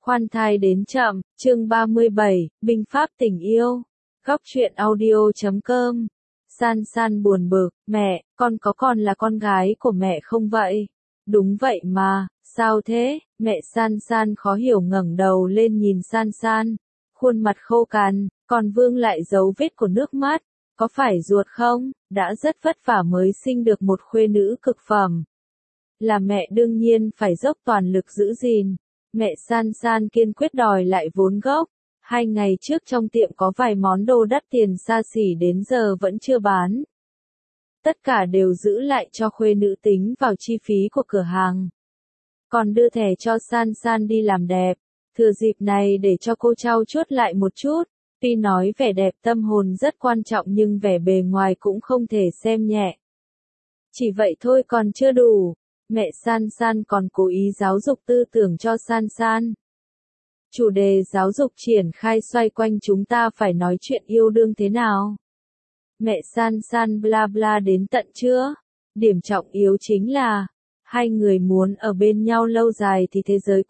Khoan thai đến chậm, chương 37, binh pháp tình yêu. Góc truyện audio.com. San San buồn bực, mẹ, con có còn là con gái của mẹ không vậy? Đúng vậy mà, sao thế? Mẹ San San khó hiểu ngẩng đầu lên nhìn San San. Khuôn mặt khô cằn, còn vương lại dấu vết của nước mắt. Có phải ruột không? Đã rất vất vả mới sinh được một khuê nữ cực phẩm. Là mẹ đương nhiên phải dốc toàn lực giữ gìn. Mẹ San San kiên quyết đòi lại vốn gốc. 2 ngày trước trong tiệm có vài món đồ đắt tiền xa xỉ đến giờ vẫn chưa bán. Tất cả đều giữ lại cho khuê nữ tính vào chi phí của cửa hàng. Còn đưa thẻ cho San San đi làm đẹp. Thừa dịp này để cho cô trau chuốt lại một chút. Tuy nói vẻ đẹp tâm hồn rất quan trọng nhưng vẻ bề ngoài cũng không thể xem nhẹ. Chỉ vậy thôi còn chưa đủ. Mẹ San San còn cố ý giáo dục tư tưởng cho San San. Chủ đề giáo dục triển khai xoay quanh chúng ta phải nói chuyện yêu đương thế nào. Mẹ San San bla bla đến tận trưa. Điểm trọng yếu chính là, hai người muốn ở bên nhau lâu dài thì thế giới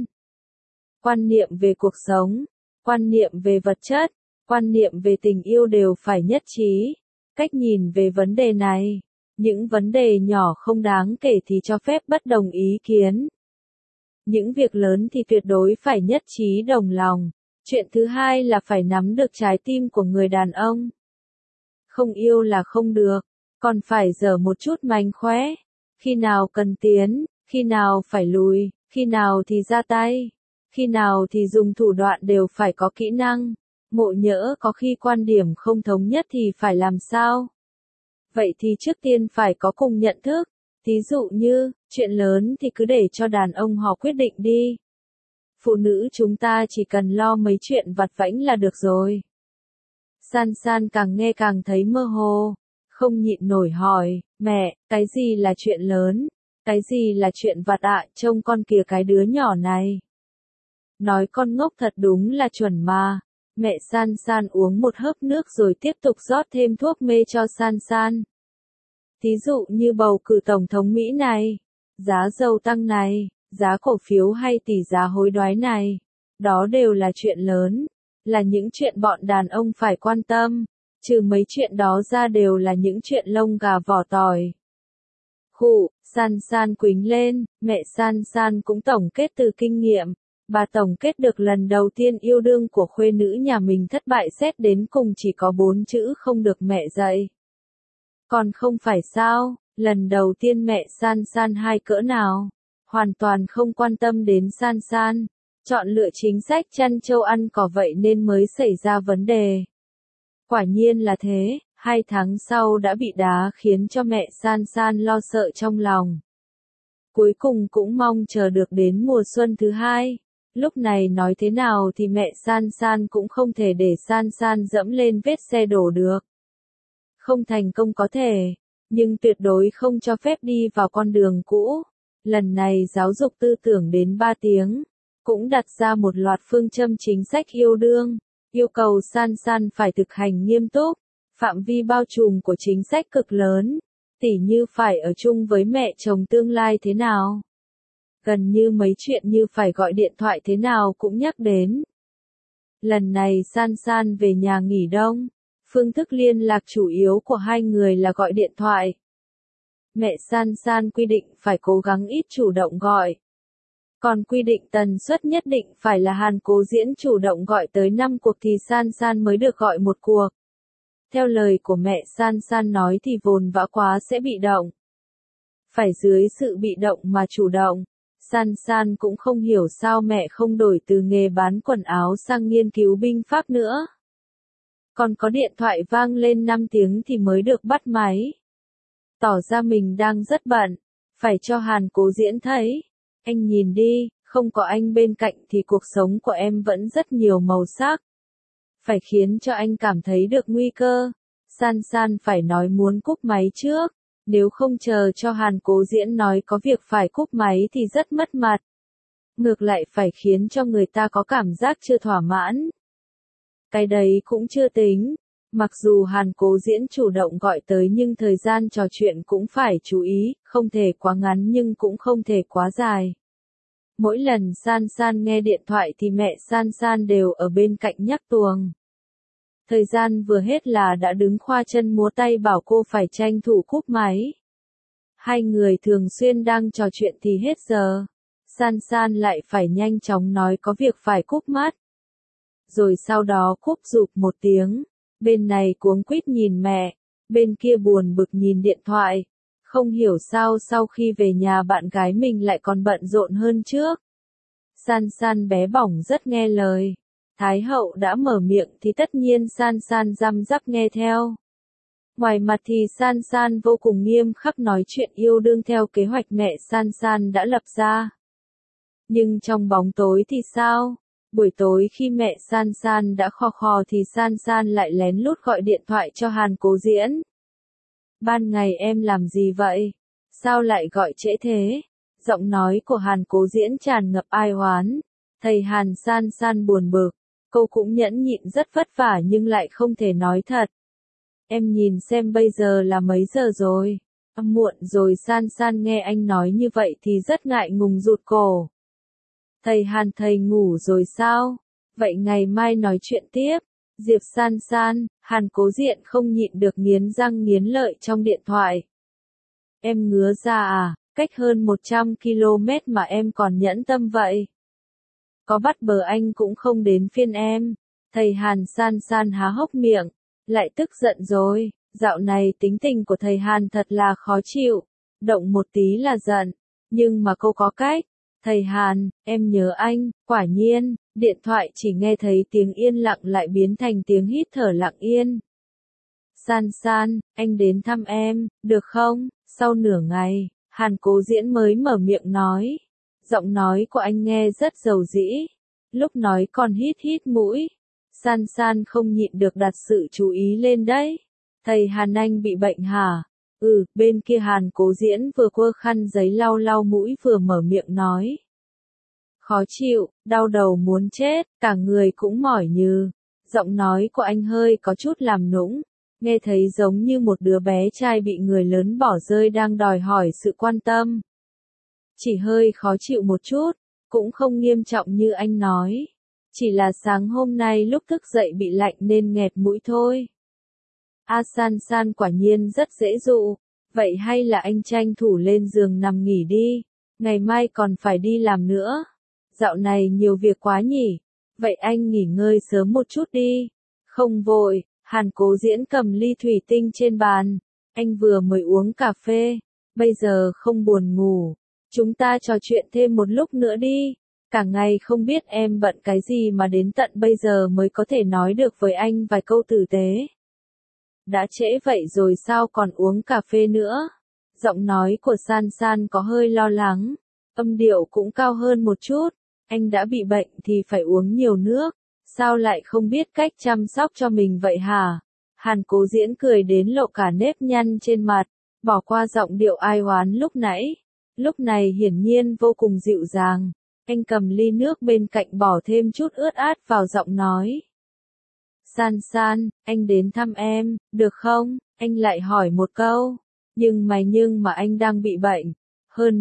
quan niệm về cuộc sống, quan niệm về vật chất, quan niệm về tình yêu đều phải nhất trí. Cách nhìn về vấn đề này. Những vấn đề nhỏ không đáng kể thì cho phép bất đồng ý kiến. Những việc lớn thì tuyệt đối phải nhất trí đồng lòng. Chuyện thứ hai là phải nắm được trái tim của người đàn ông. Không yêu là không được, còn phải giở một chút mánh khóe. Khi nào cần tiến, khi nào phải lùi, khi nào thì ra tay, khi nào thì dùng thủ đoạn đều phải có kỹ năng. Ngộ nhỡ có khi quan điểm không thống nhất thì phải làm sao? Vậy thì trước tiên phải có cùng nhận thức. Thí dụ như, chuyện lớn thì cứ để cho đàn ông họ quyết định đi. Phụ nữ chúng ta chỉ cần lo mấy chuyện vặt vãnh là được rồi. San San càng nghe càng thấy mơ hồ. Không nhịn nổi hỏi, mẹ, cái gì là chuyện lớn? Cái gì là chuyện vặt ạ? Trông con kìa cái đứa nhỏ này. Nói con ngốc thật đúng là chuẩn mà. Mẹ San San uống một hớp nước rồi tiếp tục rót thêm thuốc mê cho San San. Thí dụ như bầu cử tổng thống Mỹ này, giá dầu tăng này, giá cổ phiếu hay tỷ giá hối đoái này. Đó đều là chuyện lớn, là những chuyện bọn đàn ông phải quan tâm. Trừ mấy chuyện đó ra đều là những chuyện lông gà vỏ tỏi. Khụ, San San quính lên, mẹ San San cũng tổng kết từ kinh nghiệm. Bà tổng kết được lần đầu tiên yêu đương của khuê nữ nhà mình thất bại xét đến cùng chỉ có 4 chữ không được mẹ dạy. Còn không phải sao, lần đầu tiên mẹ San San hai cỡ nào, hoàn toàn không quan tâm đến San San, chọn lựa chính sách chăn trâu ăn cỏ vậy nên mới xảy ra vấn đề. Quả nhiên là thế, 2 tháng sau đã bị đá khiến cho mẹ San San lo sợ trong lòng. Cuối cùng cũng mong chờ được đến mùa xuân thứ 2. Lúc này nói thế nào thì mẹ San San cũng không thể để San San dẫm lên vết xe đổ được. Không thành công có thể, nhưng tuyệt đối không cho phép đi vào con đường cũ. Lần này giáo dục tư tưởng đến 3 tiếng, cũng đặt ra một loạt phương châm chính sách yêu đương, yêu cầu San San phải thực hành nghiêm túc, phạm vi bao trùm của chính sách cực lớn, tỉ như phải ở chung với mẹ chồng tương lai thế nào. Gần như mấy chuyện như phải gọi điện thoại thế nào cũng nhắc đến. Lần này San San về nhà nghỉ đông, phương thức liên lạc chủ yếu của hai người là gọi điện thoại. Mẹ San San quy định phải cố gắng ít chủ động gọi. Còn quy định tần suất nhất định phải là Hàn Cố Diễn chủ động gọi tới 5 cuộc thì San San mới được gọi một cuộc. Theo lời của mẹ San San nói thì vồn vã quá sẽ bị động. Phải dưới sự bị động mà chủ động. San San cũng không hiểu sao mẹ không đổi từ nghề bán quần áo sang nghiên cứu binh pháp nữa. Còn có điện thoại vang lên 5 tiếng thì mới được bắt máy. Tỏ ra mình đang rất bận, phải cho Hàn Cố Diễn thấy. Anh nhìn đi, không có anh bên cạnh thì cuộc sống của em vẫn rất nhiều màu sắc. Phải khiến cho anh cảm thấy được nguy cơ. San San phải nói muốn cúp máy trước. Nếu không chờ cho Hàn Cố Diễn nói có việc phải cúp máy thì rất mất mặt. Ngược lại phải khiến cho người ta có cảm giác chưa thỏa mãn. Cái đấy cũng chưa tính. Mặc dù Hàn Cố Diễn chủ động gọi tới nhưng thời gian trò chuyện cũng phải chú ý, không thể quá ngắn nhưng cũng không thể quá dài. Mỗi lần San San nghe điện thoại thì mẹ San San đều ở bên cạnh nhắc tuồng. Thời gian vừa hết là đã đứng khoa chân múa tay bảo cô phải tranh thủ cúp máy. Hai người thường xuyên đang trò chuyện thì hết giờ. San San lại phải nhanh chóng nói có việc phải cúp mắt. Rồi sau đó cúp rụp một tiếng. Bên này cuống quýt nhìn mẹ, bên kia buồn bực nhìn điện thoại. Không hiểu sao sau khi về nhà bạn gái mình lại còn bận rộn hơn trước. San San bé bỏng rất nghe lời. Thái hậu đã mở miệng thì tất nhiên San San răm rắp nghe theo. Ngoài mặt thì San San vô cùng nghiêm khắc nói chuyện yêu đương theo kế hoạch mẹ San San đã lập ra. Nhưng trong bóng tối thì sao? Buổi tối khi mẹ San San đã khò khò thì San San lại lén lút gọi điện thoại cho Hàn Cố Diễn. Ban ngày em làm gì vậy? Sao lại gọi trễ thế? Giọng nói của Hàn Cố Diễn tràn ngập ai oán. Thầy Hàn San San buồn bực. Cô cũng nhẫn nhịn rất vất vả nhưng lại không thể nói thật. Em nhìn xem bây giờ là mấy giờ rồi? Muộn rồi. San San nghe anh nói như vậy thì rất ngại ngùng rụt cổ. Thầy Hàn thầy ngủ rồi sao? Vậy ngày mai nói chuyện tiếp. Diệp San San, Hàn Cố Diện không nhịn được nghiến răng nghiến lợi trong điện thoại. Em ngứa ra à, cách hơn 100 km mà em còn nhẫn tâm vậy. Có bắt bớ anh cũng không đến phiên em. Thầy Hàn San San há hốc miệng, lại tức giận rồi. Dạo này tính tình của thầy Hàn thật là khó chịu, động một tí là giận, nhưng mà cô có cách. Thầy Hàn, em nhớ anh. Quả nhiên, điện thoại chỉ nghe thấy tiếng yên lặng lại biến thành tiếng hít thở lặng yên. San San, anh đến thăm em, được không? Sau nửa ngày, Hàn Cố Diễn mới mở miệng nói. Giọng nói của anh nghe rất dầu dĩ, lúc nói còn hít hít mũi. San San không nhịn được đặt sự chú ý lên đấy. Thầy Hàn anh bị bệnh hả? Bên kia Hàn Cố Diễn vừa quơ khăn giấy lau lau mũi vừa mở miệng nói. Khó chịu, đau đầu muốn chết, cả người cũng mỏi như. Giọng nói của anh hơi có chút làm nũng, nghe thấy giống như một đứa bé trai bị người lớn bỏ rơi đang đòi hỏi sự quan tâm. Chỉ hơi khó chịu một chút, cũng không nghiêm trọng như anh nói. Chỉ là sáng hôm nay lúc thức dậy bị lạnh nên nghẹt mũi thôi. San San quả nhiên rất dễ dụ. Vậy hay là anh tranh thủ lên giường nằm nghỉ đi, ngày mai còn phải đi làm nữa. Dạo này nhiều việc quá nhỉ. Vậy anh nghỉ ngơi sớm một chút đi. Không vội. Hàn Cố Diễn cầm ly thủy tinh trên bàn. Anh vừa mới uống cà phê, bây giờ không buồn ngủ. Chúng ta trò chuyện thêm một lúc nữa đi. Cả ngày không biết em bận cái gì mà đến tận bây giờ mới có thể nói được với anh vài câu tử tế. Đã trễ vậy rồi sao còn uống cà phê nữa? Giọng nói của San San có hơi lo lắng, âm điệu cũng cao hơn một chút. Anh đã bị bệnh thì phải uống nhiều nước, sao lại không biết cách chăm sóc cho mình vậy hả? Hàn Cố Diễn cười đến lộ cả nếp nhăn trên mặt, bỏ qua giọng điệu ai oán lúc nãy. Lúc này hiển nhiên vô cùng dịu dàng. Anh cầm ly nước bên cạnh bỏ thêm chút ướt át vào giọng nói. San San, anh đến thăm em, được không? Anh lại hỏi một câu. Nhưng mà anh đang bị bệnh. Hơn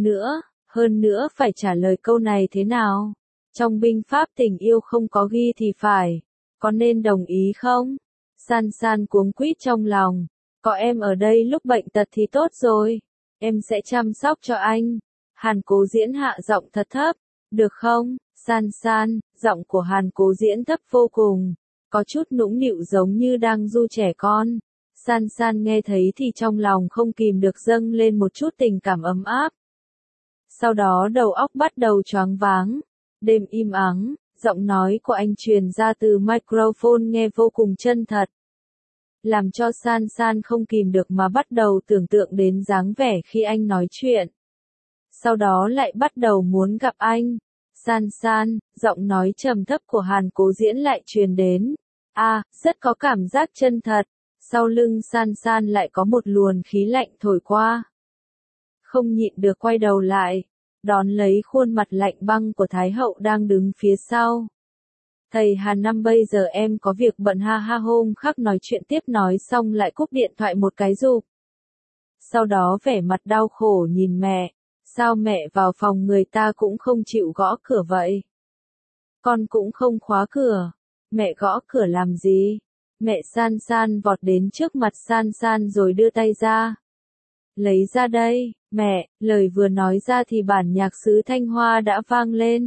nữa phải trả lời câu này thế nào? Trong binh pháp tình yêu không có ghi thì phải. Có nên đồng ý không? San San cuống quýt trong lòng. Có em ở đây lúc bệnh tật thì tốt rồi. Em sẽ chăm sóc cho anh. Hàn Cố Diễn hạ giọng thật thấp. Được không? San San, giọng của Hàn Cố Diễn thấp vô cùng. Có chút nũng nịu giống như đang ru trẻ con. San San nghe thấy thì trong lòng không kìm được dâng lên một chút tình cảm ấm áp. Sau đó đầu óc bắt đầu choáng váng. Đêm im ắng, giọng nói của anh truyền ra từ microphone nghe vô cùng chân thật. Làm cho San San không kìm được mà bắt đầu tưởng tượng đến dáng vẻ khi anh nói chuyện. Sau đó lại bắt đầu muốn gặp anh. San San, giọng nói trầm thấp của Hàn Cố Diễn lại truyền đến. Rất có cảm giác chân thật. Sau lưng San San lại có một luồng khí lạnh thổi qua. Không nhịn được quay đầu lại, đón lấy khuôn mặt lạnh băng của Thái hậu đang đứng phía sau. Thầy Hàn năm bây giờ em có việc bận ha ha. Hôm khác nói chuyện tiếp nói xong lại cúp điện thoại một cái rụp. Sau đó vẻ mặt đau khổ nhìn mẹ. Sao mẹ vào phòng người ta cũng không chịu gõ cửa vậy? Con cũng không khóa cửa. Mẹ gõ cửa làm gì? Mẹ San San vọt đến trước mặt San San rồi đưa tay ra. Lấy ra đây, mẹ, lời vừa nói ra thì bản nhạc xứ Thanh Hoa đã vang lên.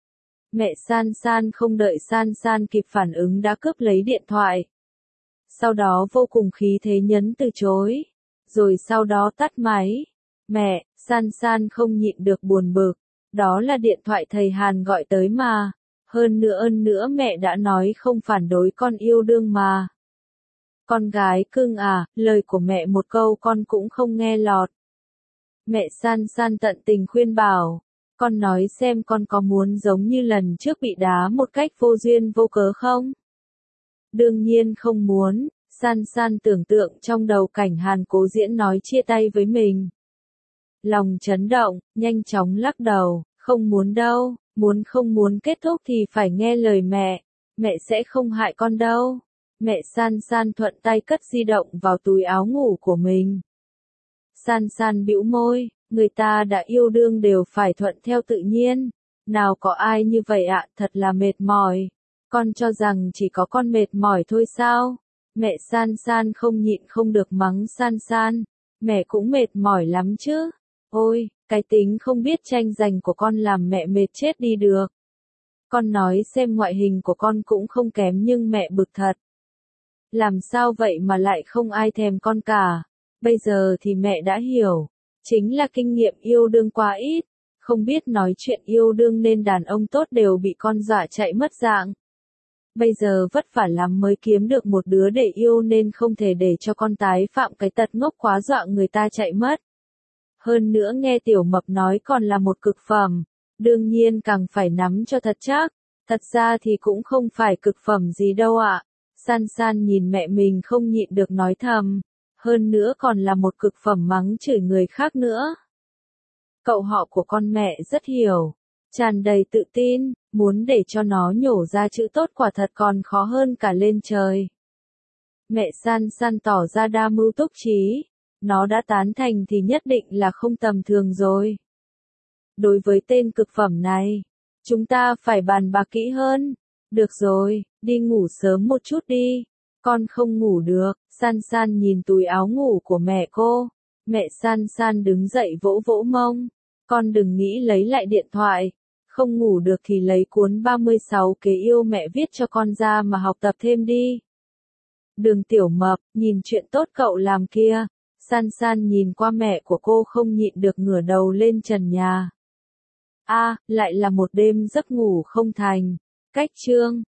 Mẹ San San không đợi San San kịp phản ứng đã cướp lấy điện thoại. Sau đó vô cùng khí thế nhấn từ chối. Rồi sau đó tắt máy. Mẹ, San San không nhịn được buồn bực. Đó là điện thoại thầy Hàn gọi tới mà. Hơn nữa mẹ đã nói không phản đối con yêu đương mà. Con gái cưng à, lời của mẹ một câu con cũng không nghe lọt. Mẹ San San tận tình khuyên bảo. Con nói xem con có muốn giống như lần trước bị đá một cách vô duyên vô cớ không? Đương nhiên không muốn. San San tưởng tượng trong đầu cảnh Hàn Cố Diễn nói chia tay với mình. Lòng chấn động, nhanh chóng lắc đầu, không muốn đâu, không muốn kết thúc thì phải nghe lời mẹ sẽ không hại con đâu. Mẹ San San thuận tay cất di động vào túi áo ngủ của mình. San San bĩu môi, người ta đã yêu đương đều phải thuận theo tự nhiên. Nào có ai như vậy ạ, thật là mệt mỏi. Con cho rằng chỉ có con mệt mỏi thôi sao? Mẹ San San không nhịn không được mắng San San. Mẹ cũng mệt mỏi lắm chứ. Ôi, cái tính không biết tranh giành của con làm mẹ mệt chết đi được. Con nói xem ngoại hình của con cũng không kém nhưng mẹ bực thật. Làm sao vậy mà lại không ai thèm con cả. Bây giờ thì mẹ đã hiểu. Chính là kinh nghiệm yêu đương quá ít. Không biết nói chuyện yêu đương nên đàn ông tốt đều bị con dọa chạy mất dạng. Bây giờ vất vả lắm mới kiếm được một đứa để yêu nên không thể để cho con tái phạm cái tật ngốc quá dọa người ta chạy mất. Hơn nữa nghe Tiểu Mập nói còn là một cực phẩm. Đương nhiên càng phải nắm cho thật chắc. Thật ra thì cũng không phải cực phẩm gì đâu ạ. San San nhìn mẹ mình không nhịn được nói thầm. Hơn nữa còn là một cực phẩm mắng chửi người khác nữa. Cậu họ của con mẹ rất hiểu. Tràn đầy tự tin, muốn để cho nó nhổ ra chữ tốt quả thật còn khó hơn cả lên trời. Mẹ San San tỏ ra đa mưu túc trí. Nó đã tán thành thì nhất định là không tầm thường rồi. Đối với tên cực phẩm này, chúng ta phải bàn bạc kỹ hơn. Được rồi, đi ngủ sớm một chút đi. Con không ngủ được. San San nhìn túi áo ngủ của mẹ cô. Mẹ San San đứng dậy vỗ vỗ mông. Con đừng nghĩ lấy lại điện thoại. Không ngủ được thì lấy cuốn 36 kế yêu mẹ viết cho con ra mà học tập thêm đi. Đường Tiểu Mập, nhìn chuyện tốt cậu làm kia. San San nhìn qua mẹ của cô không nhịn được ngửa đầu lên trần nhà. Lại là một đêm giấc ngủ không thành. Cách chương